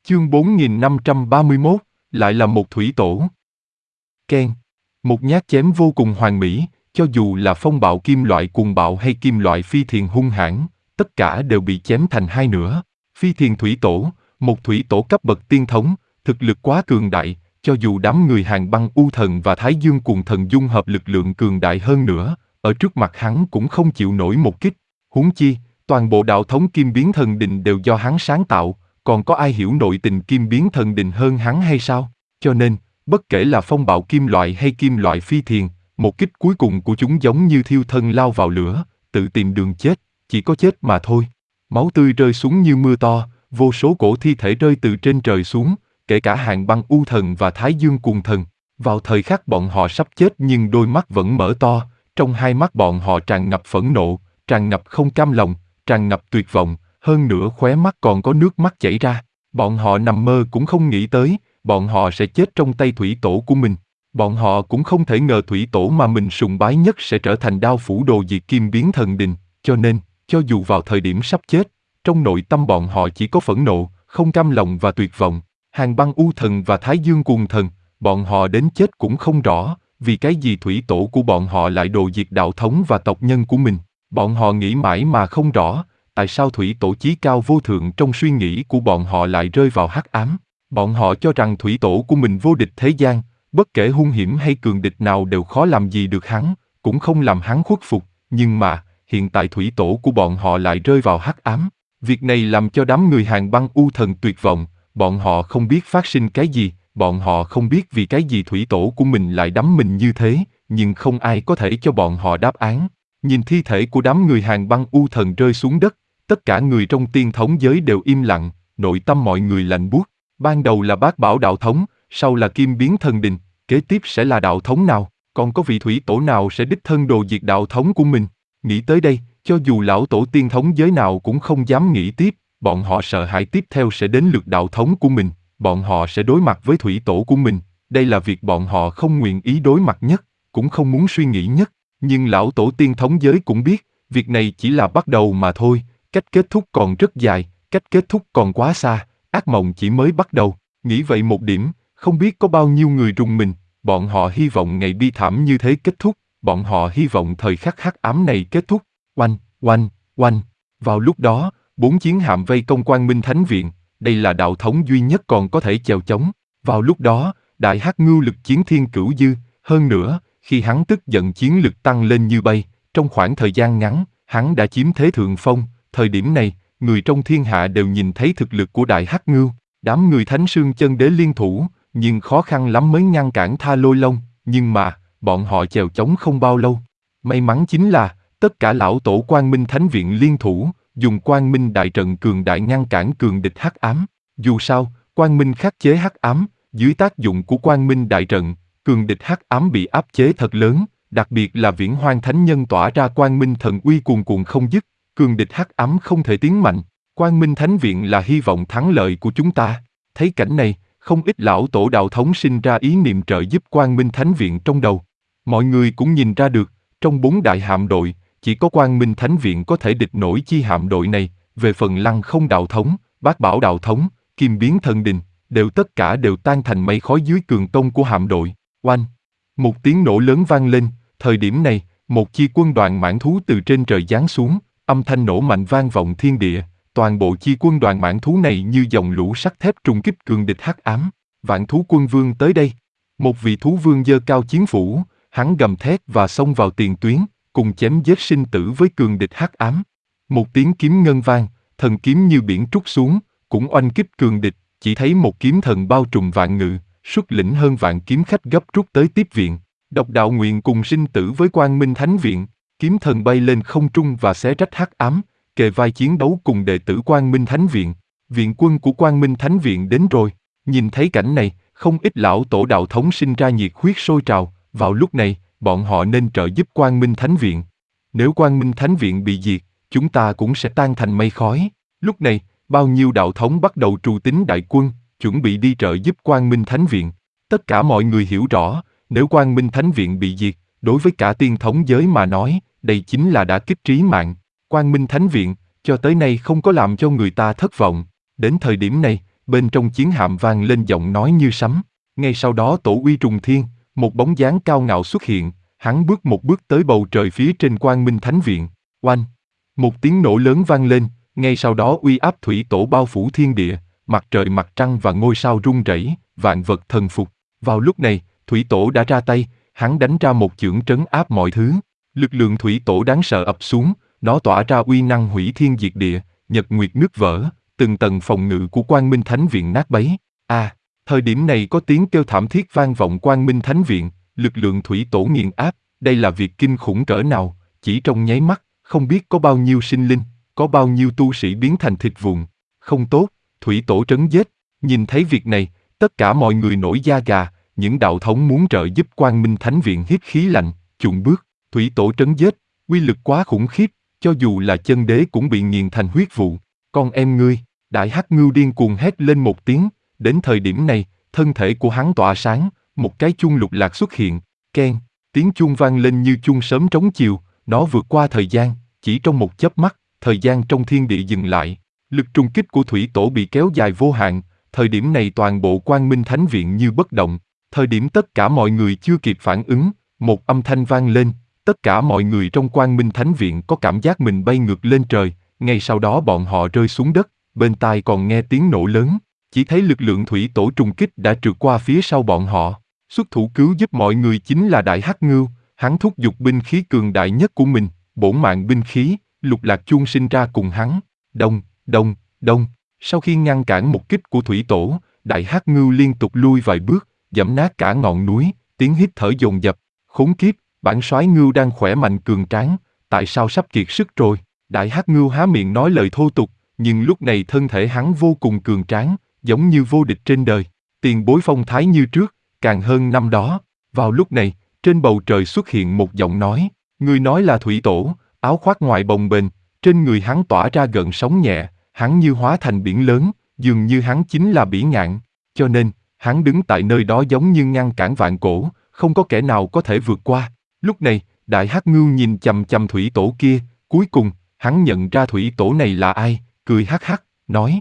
Chương 4531, lại là một thủy tổ. Keng. Một nhát chém vô cùng hoàn mỹ, cho dù là phong bạo kim loại cuồng bạo hay kim loại phi thiền hung hãn, tất cả đều bị chém thành hai nửa. Phi thiền thủy tổ, một thủy tổ cấp bậc tiên thống, thực lực quá cường đại, cho dù đám người Hàn Băng U Thần và Thái Dương Cuồng Thần dung hợp lực lượng cường đại hơn nữa, ở trước mặt hắn cũng không chịu nổi một kích. Huống chi, toàn bộ đạo thống Kim Biến Thần Đình đều do hắn sáng tạo, còn có ai hiểu nội tình Kim Biến Thần Đình hơn hắn hay sao? Cho nên, bất kể là phong bạo kim loại hay kim loại phi thiền, một kích cuối cùng của chúng giống như thiêu thân lao vào lửa, tự tìm đường chết, chỉ có chết mà thôi. Máu tươi rơi xuống như mưa to, vô số cổ thi thể rơi từ trên trời xuống, kể cả Hàn Băng U Thần và Thái Dương Cuồng Thần. Vào thời khắc bọn họ sắp chết nhưng đôi mắt vẫn mở to, trong hai mắt bọn họ tràn ngập phẫn nộ, tràn ngập không cam lòng, tràn ngập tuyệt vọng, hơn nữa khóe mắt còn có nước mắt chảy ra. Bọn họ nằm mơ cũng không nghĩ tới, bọn họ sẽ chết trong tay thủy tổ của mình. Bọn họ cũng không thể ngờ thủy tổ mà mình sùng bái nhất sẽ trở thành đao phủ đồ diệt Kim Biến Thần Đình, cho nên, cho dù vào thời điểm sắp chết, trong nội tâm bọn họ chỉ có phẫn nộ, không cam lòng và tuyệt vọng. Hàn Băng U Thần và Thái Dương Cuồng Thần, bọn họ đến chết cũng không rõ, vì cái gì thủy tổ của bọn họ lại đồ diệt đạo thống và tộc nhân của mình. Bọn họ nghĩ mãi mà không rõ, tại sao thủy tổ chí cao vô thượng trong suy nghĩ của bọn họ lại rơi vào hắc ám. Bọn họ cho rằng thủy tổ của mình vô địch thế gian, bất kể hung hiểm hay cường địch nào đều khó làm gì được hắn, cũng không làm hắn khuất phục, nhưng mà, hiện tại thủy tổ của bọn họ lại rơi vào hắc ám. Việc này làm cho đám người Hàn Băng U Thần tuyệt vọng, bọn họ không biết phát sinh cái gì, bọn họ không biết vì cái gì thủy tổ của mình lại đắm mình như thế, nhưng không ai có thể cho bọn họ đáp án. Nhìn thi thể của đám người Hàn Băng U Thần rơi xuống đất, tất cả người trong tiên thống giới đều im lặng, nội tâm mọi người lạnh buốt. Ban đầu là Bát Bảo đạo thống, sau là Kim Biến Thần Đình, kế tiếp sẽ là đạo thống nào, còn có vị thủy tổ nào sẽ đích thân đồ diệt đạo thống của mình. Nghĩ tới đây, cho dù lão tổ tiên thống giới nào cũng không dám nghĩ tiếp, bọn họ sợ hãi tiếp theo sẽ đến lượt đạo thống của mình, bọn họ sẽ đối mặt với thủy tổ của mình, đây là việc bọn họ không nguyện ý đối mặt nhất, cũng không muốn suy nghĩ nhất, nhưng lão tổ tiên thống giới cũng biết, việc này chỉ là bắt đầu mà thôi, cách kết thúc còn rất dài, cách kết thúc còn quá xa, ác mộng chỉ mới bắt đầu. Nghĩ vậy một điểm, không biết có bao nhiêu người rùng mình, bọn họ hy vọng ngày bi thảm như thế kết thúc, bọn họ hy vọng thời khắc hắc ám này kết thúc. Oanh, oanh, oanh. Vào lúc đó, 4 chiến hạm vây công Quang Minh Thánh Viện, đây là đạo thống duy nhất còn có thể chèo chống. Vào lúc đó, Đại Hắc Ngưu lực chiến thiên cửu dư, hơn nữa, khi hắn tức giận chiến lực tăng lên như bay, trong khoảng thời gian ngắn, hắn đã chiếm thế thượng phong. Thời điểm này, người trong thiên hạ đều nhìn thấy thực lực của Đại Hắc Ngưu. Đám người Thánh Sương Chân Đế liên thủ, nhưng khó khăn lắm mới ngăn cản Tha Lôi Long, nhưng mà, bọn họ chèo chống không bao lâu. May mắn chính là, tất cả lão tổ Quang Minh Thánh Viện liên thủ, dùng Quang Minh Đại Trận cường đại ngăn cản cường địch hắc ám. Dù sao, Quang Minh khắc chế hắc ám, dưới tác dụng của Quang Minh Đại Trận, cường địch hắc ám bị áp chế thật lớn, đặc biệt là Viễn Hoang Thánh Nhân tỏa ra Quang Minh thần uy cuồn cuộn không dứt, cường địch hắc ám không thể tiến mạnh. Quang Minh Thánh Viện là hy vọng thắng lợi của chúng ta. Thấy cảnh này, không ít lão tổ đạo thống sinh ra ý niệm trợ giúp Quang Minh Thánh Viện trong đầu. Mọi người cũng nhìn ra được, trong 4 đại hạm đội, chỉ có Quang Minh Thánh Viện có thể địch nổi chi hạm đội này. Về phần Lăng Không đạo thống, Bát Bảo đạo thống, Kim Biến Thần Đình, tất cả đều tan thành mây khói dưới cường công của hạm đội. Oanh! Một tiếng nổ lớn vang lên, thời điểm này, một chi quân đoàn mãng thú từ trên trời giáng xuống, âm thanh nổ mạnh vang vọng thiên địa. Toàn bộ chi quân đoàn mãng thú này như dòng lũ sắt thép trùng kích cường địch hắc ám. Vạn thú quân vương tới đây. Một vị thú vương giơ cao chiến phủ, hắn gầm thét và xông vào tiền tuyến, cùng chém giết sinh tử với cường địch hắc ám. Một tiếng kiếm ngân vang, thần kiếm như biển trút xuống, cũng oanh kích cường địch. Chỉ thấy một kiếm thần bao trùm vạn ngự, xuất lĩnh hơn vạn kiếm khách gấp rút tới tiếp viện. Độc đạo nguyện cùng sinh tử với Quang Minh Thánh Viện. Kiếm thần bay lên không trung và xé rách hắc ám, kề vai chiến đấu cùng đệ tử Quang Minh Thánh Viện. Viện quân của Quang Minh Thánh Viện đến rồi. Nhìn thấy cảnh này, không ít lão tổ đạo thống sinh ra nhiệt huyết sôi trào. Vào lúc này, bọn họ nên trợ giúp Quang Minh Thánh Viện. Nếu Quang Minh Thánh Viện bị diệt, chúng ta cũng sẽ tan thành mây khói. Lúc này, bao nhiêu đạo thống bắt đầu trù tính đại quân, chuẩn bị đi trợ giúp Quang Minh Thánh Viện. Tất cả mọi người hiểu rõ, nếu Quang Minh Thánh Viện bị diệt, đối với cả tiên thống giới mà nói, đây chính là đả kích trí mạng. Quang Minh Thánh Viện, cho tới nay không có làm cho người ta thất vọng. Đến thời điểm này, bên trong chiến hạm vang lên giọng nói như sấm. Ngay sau đó tổ uy trùng thiên, một bóng dáng cao ngạo xuất hiện, hắn bước một bước tới bầu trời phía trên Quang Minh Thánh Viện. Oanh! Một tiếng nổ lớn vang lên, ngay sau đó uy áp thủy tổ bao phủ thiên địa, mặt trời mặt trăng và ngôi sao rung rẩy, vạn vật thần phục. Vào lúc này, thủy tổ đã ra tay, hắn đánh ra một chưởng trấn áp mọi thứ. Lực lượng thủy tổ đáng sợ ập xuống, nó tỏa ra uy năng hủy thiên diệt địa, nhật nguyệt nứt vỡ, từng tầng phòng ngự của Quang Minh Thánh Viện nát bấy. Thời điểm này có tiếng kêu thảm thiết vang vọng Quang Minh Thánh Viện, lực lượng thủy tổ nghiền áp, đây là việc kinh khủng cỡ nào, chỉ trong nháy mắt, không biết có bao nhiêu sinh linh, có bao nhiêu tu sĩ biến thành thịt vụn. Không tốt, thủy tổ trấn giết. Nhìn thấy việc này, tất cả mọi người nổi da gà, những đạo thống muốn trợ giúp Quang Minh Thánh Viện hít khí lạnh, chùn bước. Thủy tổ trấn giết, uy lực quá khủng khiếp, cho dù là chân đế cũng bị nghiền thành huyết vụ. Con em ngươi, Đại Hắc Ngưu điên cuồng hét lên một tiếng, đến thời điểm này, thân thể của hắn tỏa sáng, một cái chuông lục lạc xuất hiện, keng, tiếng chuông vang lên như chuông sớm trống chiều, nó vượt qua thời gian, chỉ trong một chớp mắt, thời gian trong thiên địa dừng lại. Lực trùng kích của thủy tổ bị kéo dài vô hạn, thời điểm này toàn bộ Quang Minh Thánh Viện như bất động. Thời điểm tất cả mọi người chưa kịp phản ứng, một âm thanh vang lên, tất cả mọi người trong Quang Minh Thánh Viện có cảm giác mình bay ngược lên trời, ngay sau đó bọn họ rơi xuống đất, bên tai còn nghe tiếng nổ lớn, chỉ thấy lực lượng thủy tổ trùng kích đã trượt qua phía sau bọn họ. Xuất thủ cứu giúp mọi người chính là Đại Hắc Ngưu, hắn thúc giục binh khí cường đại nhất của mình, bổn mạng binh khí, lục lạc chuông sinh ra cùng hắn. Đông, đông, đông. Sau khi ngăn cản một kích của thủy tổ, Đại Hắc Ngưu liên tục lui vài bước, giẫm nát cả ngọn núi, tiếng hít thở dồn dập. Khốn kiếp, bản soái Ngưu đang khỏe mạnh cường tráng, tại sao sắp kiệt sức rồi? Đại Hắc Ngưu há miệng nói lời thô tục, nhưng lúc này thân thể hắn vô cùng cường tráng, giống như vô địch trên đời. Tiền bối phong thái như trước, càng hơn năm đó. Vào lúc này, trên bầu trời xuất hiện một giọng nói, người nói là thủy tổ, áo khoác ngoài bồng bềnh, trên người hắn tỏa ra gợn sóng nhẹ, hắn như hóa thành biển lớn, dường như hắn chính là Bỉ Ngạn, cho nên, hắn đứng tại nơi đó giống như ngăn cản vạn cổ, không có kẻ nào có thể vượt qua. Lúc này, Đại Hắc Ngưu nhìn chằm chằm thủy tổ kia, cuối cùng, hắn nhận ra thủy tổ này là ai, cười hắc hắc, nói.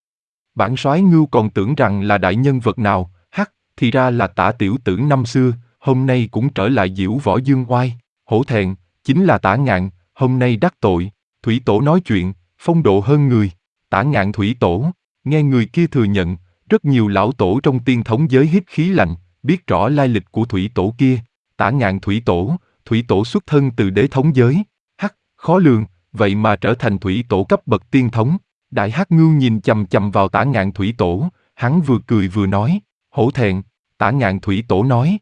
Bản soái Ngưu còn tưởng rằng là đại nhân vật nào, thì ra là Tả tiểu tử năm xưa, hôm nay cũng trở lại diễu võ dương oai. Hổ thẹn, chính là Tả Ngạn, hôm nay đắc tội. Thủy tổ nói chuyện, phong độ hơn người. Tả Ngạn thủy tổ, nghe người kia thừa nhận, rất nhiều lão tổ trong tiên thống giới hít khí lạnh, biết rõ lai lịch của thủy tổ kia. Tả Ngạn thủy tổ xuất thân từ đế thống giới. Khó lường, vậy mà trở thành thủy tổ cấp bậc tiên thống. Đại Hắc Ngưu nhìn chằm chằm vào Tả Ngạn thủy tổ, hắn vừa cười vừa nói. Hổ thẹn, Tả Ngạn thủy tổ nói.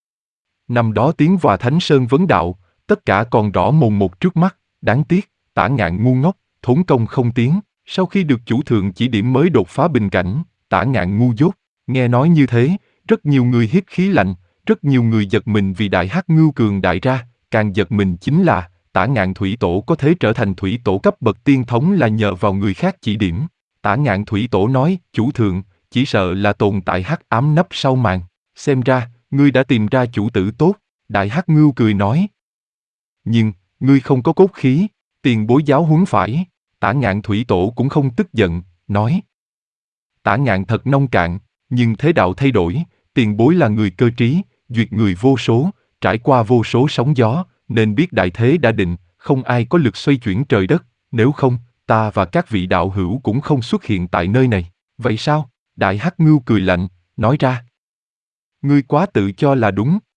Năm đó tiến vào Thánh Sơn vấn đạo, tất cả còn rõ mồn một trước mắt, đáng tiếc, Tả Ngạn ngu ngốc, thốn công không tiến, sau khi được chủ thượng chỉ điểm mới đột phá bình cảnh, Tả Ngạn ngu dốt. Nghe nói như thế, rất nhiều người hít khí lạnh, rất nhiều người giật mình vì Đại Hắc Ngưu cường đại ra, càng giật mình chính là, Tả Ngạn thủy tổ có thể trở thành thủy tổ cấp bậc tiên thống là nhờ vào người khác chỉ điểm. Tả Ngạn thủy tổ nói, chủ thượng, chỉ sợ là tồn tại hắc ám nấp sau màn. Xem ra, ngươi đã tìm ra chủ tử tốt. Đại Hắc Ngưu cười nói. Nhưng, ngươi không có cốt khí, tiền bối giáo huấn phải. Tả Ngạn thủy tổ cũng không tức giận, nói. Tả Ngạn thật nông cạn, nhưng thế đạo thay đổi, tiền bối là người cơ trí, duyệt người vô số, trải qua vô số sóng gió, nên biết đại thế đã định, không ai có lực xoay chuyển trời đất, nếu không, ta và các vị đạo hữu cũng không xuất hiện tại nơi này. Vậy sao? Đại Hắc Ngưu cười lạnh, nói ra. Ngươi quá tự cho là đúng,